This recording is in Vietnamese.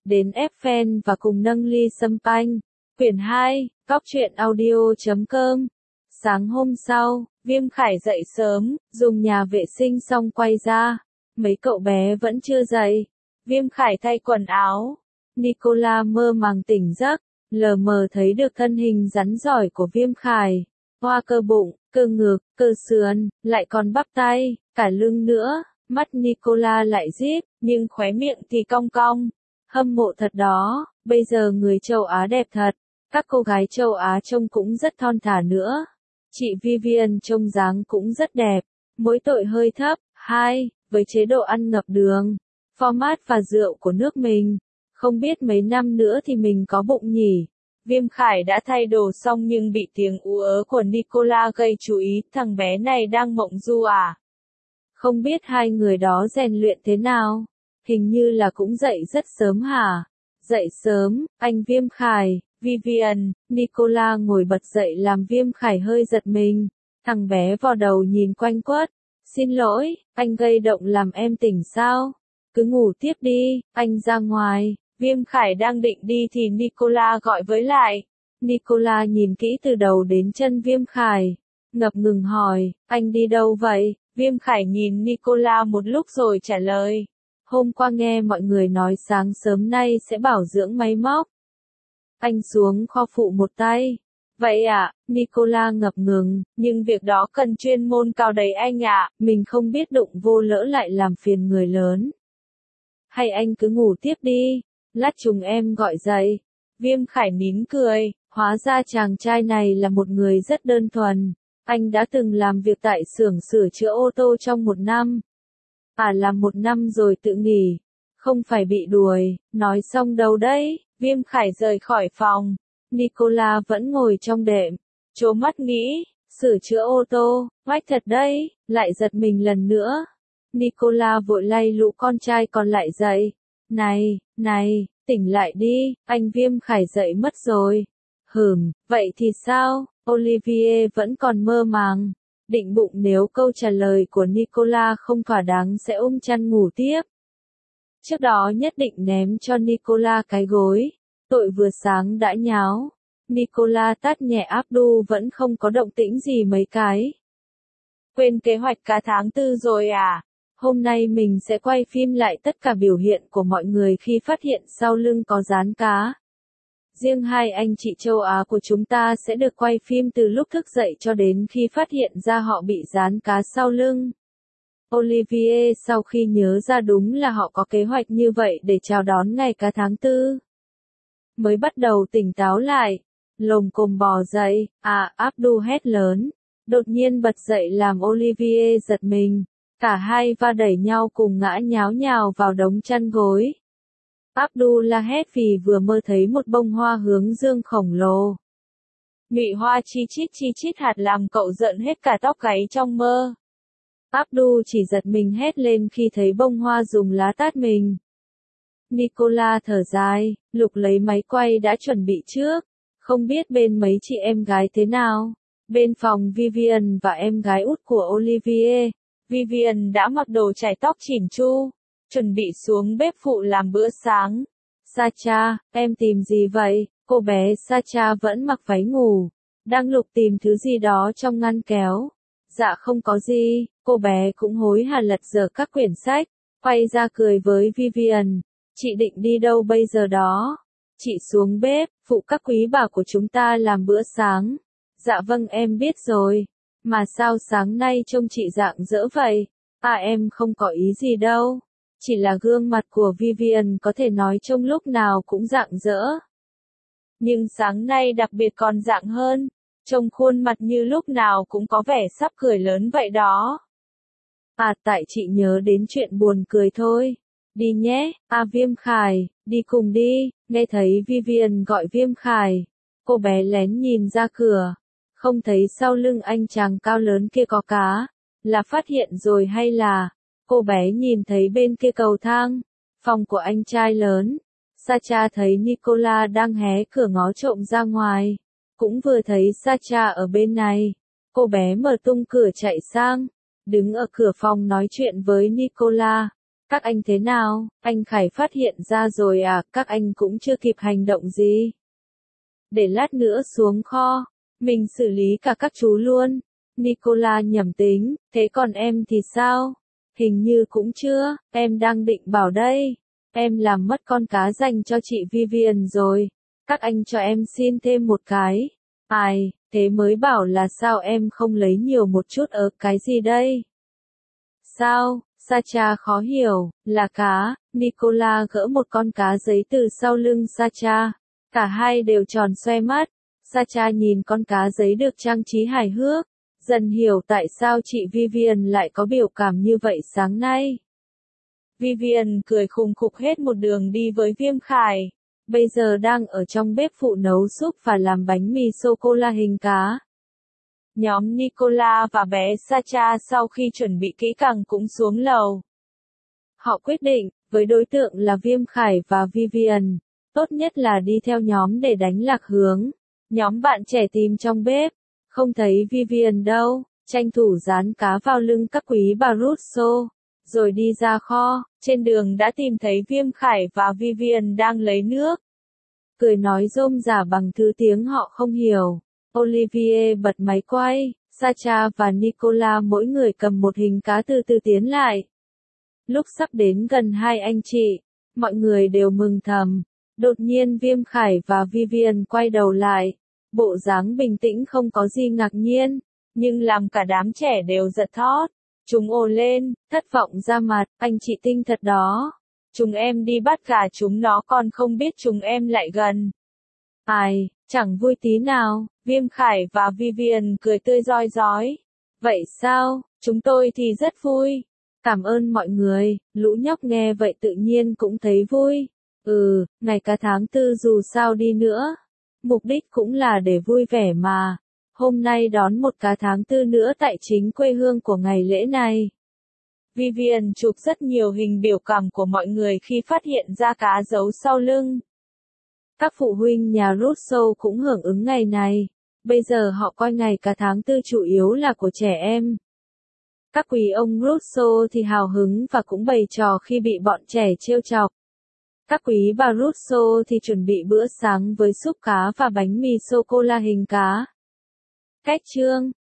đến Eiffel và cùng nâng ly champagne. Quyển 2, cóc-truyện-audio.com. Sáng hôm sau, Viêm Khải dậy sớm, dùng nhà vệ sinh xong quay ra. Mấy cậu bé vẫn chưa dậy. Viêm Khải thay quần áo. Nicola mơ màng tỉnh giấc, lờ mờ thấy được thân hình rắn rỏi của Viêm Khải. Hoa cơ bụng, cơ ngực, cơ sườn, lại còn bắp tay, cả lưng nữa. Mắt Nicola lại díp, nhưng khóe miệng thì cong cong. Hâm mộ thật đó, bây giờ người châu Á đẹp thật. Các cô gái châu Á trông cũng rất thon thả nữa. Chị Vivian trông dáng cũng rất đẹp, mỗi tội hơi thấp. 2. Với chế độ ăn ngập đường, format và rượu của nước mình, không biết mấy năm nữa thì mình có bụng nhỉ. Viêm Khải đã thay đồ xong nhưng bị tiếng ú ớ của Nicola gây chú ý, thằng bé này đang mộng du à? Không biết hai người đó rèn luyện thế nào, hình như là cũng dậy rất sớm hả? Dậy sớm, anh Viêm Khải, Vivian, Nicola ngồi bật dậy làm Viêm Khải hơi giật mình. Thằng bé vò đầu nhìn quanh quất. Xin lỗi, anh gây động làm em tỉnh sao? Cứ ngủ tiếp đi, anh ra ngoài. Viêm Khải đang định đi thì Nicola gọi với lại. Nicola nhìn kỹ từ đầu đến chân Viêm Khải, ngập ngừng hỏi, anh đi đâu vậy? Viêm Khải nhìn Nicola một lúc rồi trả lời. Hôm qua nghe mọi người nói sáng sớm nay sẽ bảo dưỡng máy móc. Anh xuống kho phụ một tay. Vậy à, Nicola ngập ngừng, nhưng việc đó cần chuyên môn cao đấy anh ạ, mình không biết đụng vô lỡ lại làm phiền người lớn. Hay anh cứ ngủ tiếp đi, lát chúng em gọi dậy. Viêm Khải nín cười, hóa ra chàng trai này là một người rất đơn thuần. Anh đã từng làm việc tại xưởng sửa chữa ô tô trong 1 năm. À, làm 1 năm rồi tự nghỉ, không phải bị đuổi. Nói xong đâu đấy, Viêm Khải rời khỏi phòng. Nicola vẫn ngồi trong đệm, trố mắt nghĩ, sửa chữa ô tô, oách thật đấy, lại giật mình lần nữa. Nicola vội lay lũ con trai còn lại dậy. Này, tỉnh lại đi, anh Viêm Khải dậy mất rồi. Vậy thì sao? Olivier vẫn còn mơ màng, định bụng nếu câu trả lời của Nicola không thỏa đáng sẽ ôm chăn ngủ tiếp. Trước đó nhất định ném cho Nicola cái gối. Tội vừa sáng đã nháo. Nicola tát nhẹ Abdul vẫn không có động tĩnh gì mấy cái. Quên kế hoạch cả tháng 4 rồi à? Hôm nay mình sẽ quay phim lại tất cả biểu hiện của mọi người khi phát hiện sau lưng có dán cá. Riêng hai anh chị châu Á của chúng ta sẽ được quay phim từ lúc thức dậy cho đến khi phát hiện ra họ bị dán cá sau lưng. Olivier sau khi nhớ ra đúng là họ có kế hoạch như vậy để chào đón ngày cá tháng 4. Mới bắt đầu tỉnh táo lại, lồm cồm bò dậy, Abdul hét lớn, đột nhiên bật dậy làm Olivier giật mình, cả hai va đẩy nhau cùng ngã nháo nhào vào đống chăn gối. Abdul la hét vì vừa mơ thấy một bông hoa hướng dương khổng lồ. Nhụy hoa chi chít hạt làm cậu rợn hết cả tóc gáy trong mơ. Abdul chỉ giật mình hét lên khi thấy bông hoa dùng lá tát mình. Nicola thở dài, lục lấy máy quay đã chuẩn bị trước. Không biết bên mấy chị em gái thế nào. Bên phòng Vivian và em gái út của Olivier. Vivian đã mặc đồ chải tóc chỉn chu, chuẩn bị xuống bếp phụ làm bữa sáng. Sacha, em tìm gì vậy? Cô bé Sacha vẫn mặc váy ngủ, đang lục tìm thứ gì đó trong ngăn kéo. Dạ không có gì, cô bé cũng hối hả lật dở các quyển sách, quay ra cười với Vivian. Chị định đi đâu bây giờ đó? Chị xuống bếp, phụ các quý bà của chúng ta làm bữa sáng. Dạ vâng em biết rồi. Mà sao sáng nay trông chị rạng rỡ vậy? Em không có ý gì đâu. Chỉ là gương mặt của Vivian có thể nói trông lúc nào cũng rạng rỡ. Nhưng sáng nay đặc biệt còn rạng hơn. Trông khuôn mặt như lúc nào cũng có vẻ sắp cười lớn vậy đó. Tại chị nhớ đến chuyện buồn cười thôi. Đi nhé, Viêm Khải, đi cùng đi. Nghe thấy Vivian gọi Viêm Khải. Cô bé lén nhìn ra cửa. Không thấy sau lưng anh chàng cao lớn kia có cá. Là phát hiện rồi hay là... Cô bé nhìn thấy bên kia cầu thang. Phòng của anh trai lớn. Sacha thấy Nicola đang hé cửa ngó trộm ra ngoài. Cũng vừa thấy Sacha ở bên này. Cô bé mở tung cửa chạy sang. Đứng ở cửa phòng nói chuyện với Nicola. Các anh thế nào? Anh Khải phát hiện ra rồi à? Các anh cũng chưa kịp hành động gì. Để lát nữa xuống kho, mình xử lý cả các chú luôn. Nicola nhẩm tính, thế còn em thì sao? Hình như cũng chưa, em đang định bảo đây. Em làm mất con cá dành cho chị Vivian rồi. Các anh cho em xin thêm một cái. Ai, thế mới bảo là sao em không lấy nhiều một chút ở cái gì đây? Sao? Sacha khó hiểu, là cá. Nicola gỡ một con cá giấy từ sau lưng Sacha. Cả hai đều tròn xoe mắt. Sacha nhìn con cá giấy được trang trí hài hước, dần hiểu tại sao chị Vivian lại có biểu cảm như vậy sáng nay. Vivian cười khùng khục hết một đường đi với Viêm Khải. Bây giờ đang ở trong bếp phụ nấu súp và làm bánh mì sô-cô-la hình cá. Nhóm Nicola và bé Sacha sau khi chuẩn bị kỹ càng cũng xuống lầu. Họ quyết định, với đối tượng là Viêm Khải và Vivian, tốt nhất là đi theo nhóm để đánh lạc hướng. Nhóm bạn trẻ tìm trong bếp, không thấy Vivian đâu, tranh thủ dán cá vào lưng các quý bà Russo, rồi đi ra kho, trên đường đã tìm thấy Viêm Khải và Vivian đang lấy nước. Cười nói rôm rả bằng thứ tiếng họ không hiểu. Olivier bật máy quay, Sacha và Nicola mỗi người cầm một hình cá từ từ tiến lại. Lúc sắp đến gần hai anh chị, mọi người đều mừng thầm. Đột nhiên Viêm Khải và Vivian quay đầu lại. Bộ dáng bình tĩnh không có gì ngạc nhiên, nhưng làm cả đám trẻ đều giật thót. Chúng ồ lên, thất vọng ra mặt, anh chị tinh thật đó. Chúng em đi bắt cả chúng nó còn không biết chúng em lại gần. Ai, chẳng vui tí nào, Viêm Khải và Vivian cười tươi rói rói. Vậy sao, chúng tôi thì rất vui. Cảm ơn mọi người, lũ nhóc nghe vậy tự nhiên cũng thấy vui. Ngày cả tháng tư dù sao đi nữa. Mục đích cũng là để vui vẻ mà. Hôm nay đón một cả tháng tư nữa tại chính quê hương của ngày lễ này. Vivian chụp rất nhiều hình biểu cảm của mọi người khi phát hiện ra cá giấu sau lưng. Các phụ huynh nhà Russo cũng hưởng ứng ngày này. Bây giờ họ coi ngày cả tháng tư chủ yếu là của trẻ em. Các quý ông Russo thì hào hứng và cũng bày trò khi bị bọn trẻ trêu chọc. Các quý bà Russo thì chuẩn bị bữa sáng với súp cá và bánh mì sô-cô-la hình cá. Cách chương